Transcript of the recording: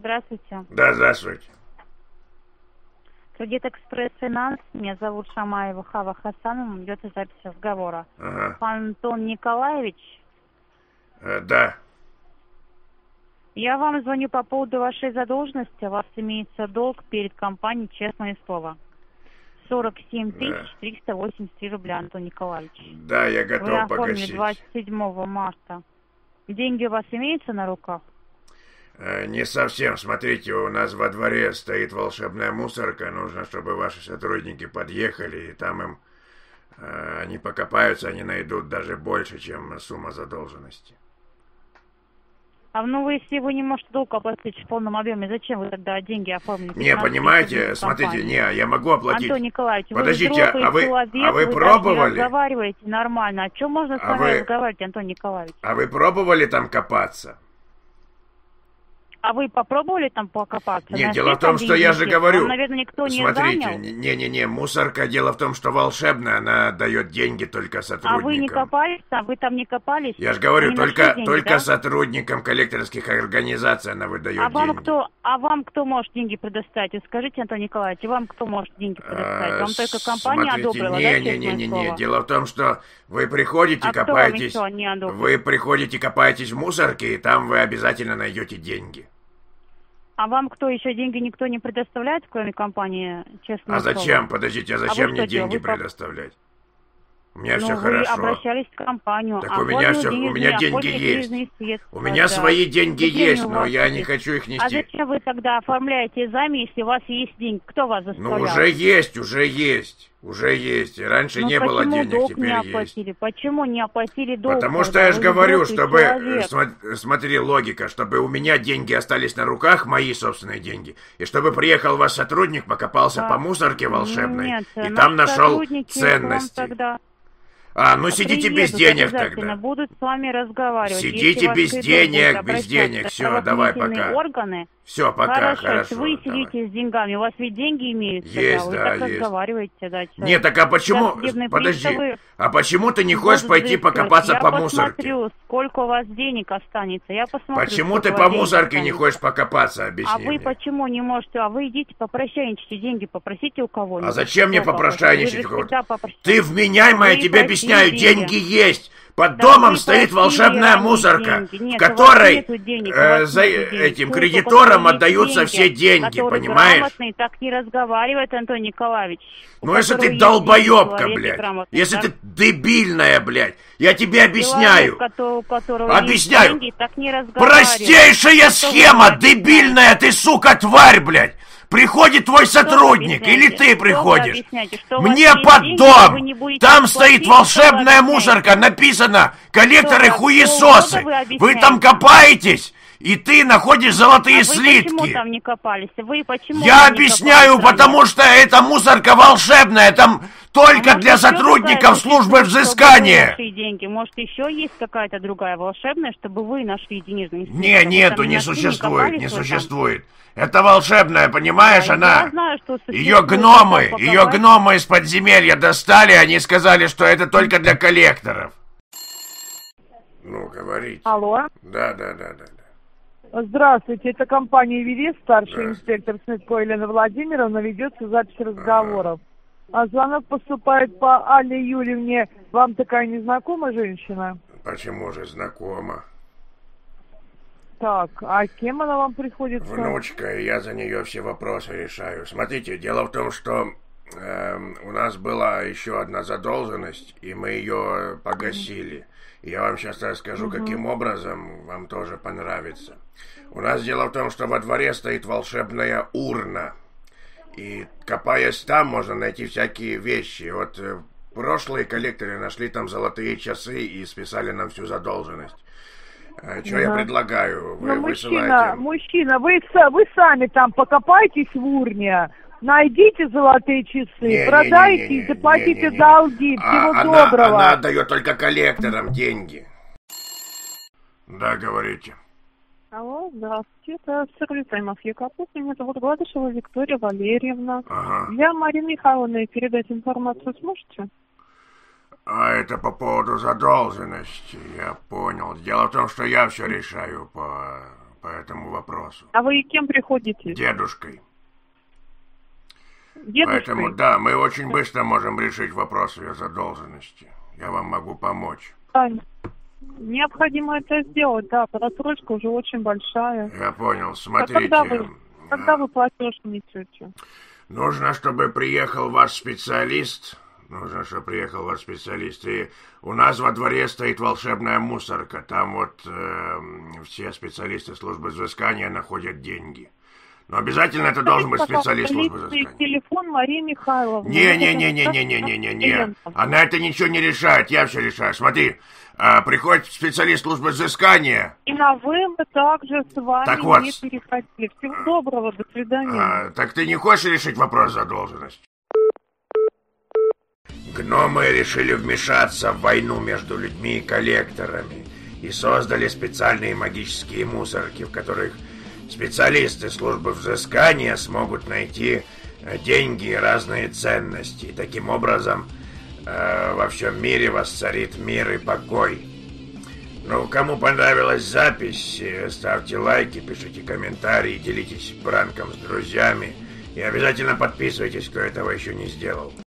здравствуйте. Да, здравствуйте. Кредит Экспресс Финанс. Меня зовут Шамаева Хава Хасановна. Идет запись разговора. Ага. Антон Николаевич? Да. Я вам звоню по поводу вашей задолженности. У вас имеется долг перед компанией «Честное слово». 47 383 рубля, Антон Николаевич. Да, я готов погасить. Вы оформили 27 марта. Деньги у вас имеются на руках? Не совсем. Смотрите, у нас во дворе стоит волшебная мусорка. Нужно, чтобы ваши сотрудники подъехали, и там им они покопаются, они найдут даже больше, чем сумма задолженности. Если вы не можете долг оплатить в полном объеме, зачем вы тогда деньги оформите? Не, понимаете, смотрите, я могу оплатить. Антон Николаевич, подождите, вы человек, вы пробовали? Вы разговариваете нормально. О чем можно с вами разговаривать, Антон Николаевич? А вы пробовали там копаться? А вы попробовали там покопаться? Нет, дело в том, что я же говорю. Вам, наверное, никто не смотрите, занял? не, мусорка, дело в том, что волшебная, она дает деньги только сотрудникам. А вы не копались? Вы там не копались? Я же говорю, только да? сотрудникам коллекторских организаций она выдает деньги. Вам кто может деньги предоставить? Вы скажите, Антон Николаевич, вам кто может деньги предоставить? Вам только компания одобрила, Не. Дело в том, что вы приходите, копаетесь. Вы приходите, копаетесь в мусорке, и там вы обязательно найдете деньги. А вам кто еще деньги никто не предоставляет, кроме компании «Честное слово»? А зачем? Подождите, зачем мне деньги предоставлять? У меня все хорошо. Вы обращались в компанию. Так у меня деньги есть. У меня свои деньги есть, но я не хочу их нести. А зачем вы тогда оформляете займ, если у вас есть деньги? Кто вас заставлял? Уже есть. Раньше не было денег, теперь есть. Почему не оплатили долг? Потому что я же говорю, чтобы... Смотри, логика, чтобы у меня деньги остались на руках, мои собственные деньги, и чтобы приехал ваш сотрудник, покопался по мусорке волшебной, и там нашел ценности. Сидите без денег тогда. Будут с вами разговаривать. Сидите без денег. Все, давай, пока. Органы. Все, пока, хорошо. Вы сидите с деньгами, у вас ведь деньги имеются. Есть, вы так разговариваете, да. Нет, так а почему... Подожди, а почему ты не хочешь пойти покопаться по мусорке? Я посмотрю, сколько у вас денег останется. Почему ты по мусорке не хочешь покопаться, объясни А вы почему не можете? А вы идите попрошайничайте, деньги попросите у кого-нибудь. А зачем мне попрошайничать у кого-то? Ты вменяемая, я тебе объясняю, деньги есть. Под домом стоит волшебная мусорка, в которой за этим кредиторам отдаются все деньги, понимаешь? Так не разговаривает, Антон Николаевич. Если ты долбоебка, блядь, если ты дебильная, блядь, я тебе объясняю. Объясняю. Простейшая схема, дебильная ты, сука, тварь, блядь. Приходит твой сотрудник, или ты приходишь. Мне под дом. Там стоит волшебная мусорка, написано «Коллекторы хуесосы». Вы там копаетесь, и ты находишь золотые слитки. Почему там не копались? Я объясняю, потому что эта мусорка волшебная, там только для сотрудников службы взыскания. Деньги. Может, еще есть какая-то другая волшебная, чтобы вы нашли денежные средства? Нету, не существует. Это волшебная, понимаешь, она... Ее гномы из подземелья достали, они сказали, что это только для коллекторов. Ну, говорите. Алло. Да. Здравствуйте, это компания «Эверест», старший инспектор Снытко Елена Владимировна, ведется запись разговоров. А звонок поступает по Алле Юрьевне. Вам такая незнакомая женщина? Почему же знакома? Так, а кем она вам приходится? Внучка, и я за нее все вопросы решаю. Смотрите, дело в том, что у нас была еще одна задолженность, и мы ее погасили. Я вам сейчас расскажу, каким образом, вам тоже понравится. У нас дело в том, что во дворе стоит волшебная урна. И копаясь там, можно найти всякие вещи. Вот прошлые коллекторы нашли там золотые часы и списали нам всю задолженность. Что я предлагаю? Вы высылаете... Мужчина, вы сами там покопайтесь в урне, найдите золотые часы, продайте и заплатите долги. Всего доброго. Она отдает только коллекторам деньги. Да, говорите. Алло, здравствуйте, это сервис Москвы Капуст. Меня зовут Гладышева Виктория Валерьевна. Для Марины Михайловны передать информацию сможете? А это по поводу задолженности, я понял. Дело в том, что я все решаю по этому вопросу. А вы кем приходите? Дедушкой. Дедушкой? Поэтому, да, мы очень быстро можем решить вопрос ее задолженности. Я вам могу помочь. Да, необходимо это сделать, да, просрочка уже очень большая. Я понял, смотрите. Когда вы платеж несете? Нужно, чтобы приехал ваш специалист. И у нас во дворе стоит волшебная мусорка. Там вот все специалисты службы взыскания находят деньги. Но обязательно это должен быть специалист службы взыскания. Телефон Марии Михайловны. Не. Она это ничего не решает, я все решаю. Смотри, приходит специалист службы взыскания. И на «вы» мы также с вами так вот, не переходили. Всего доброго, до свидания. Так ты не хочешь решить вопрос задолженности? Гномы решили вмешаться в войну между людьми и коллекторами и создали специальные магические мусорки, в которых специалисты службы взыскания смогут найти деньги и разные ценности. И таким образом во всем мире воцарит мир и покой. Ну, кому понравилась запись, ставьте лайки, пишите комментарии, делитесь пранком с друзьями и обязательно подписывайтесь, кто этого еще не сделал.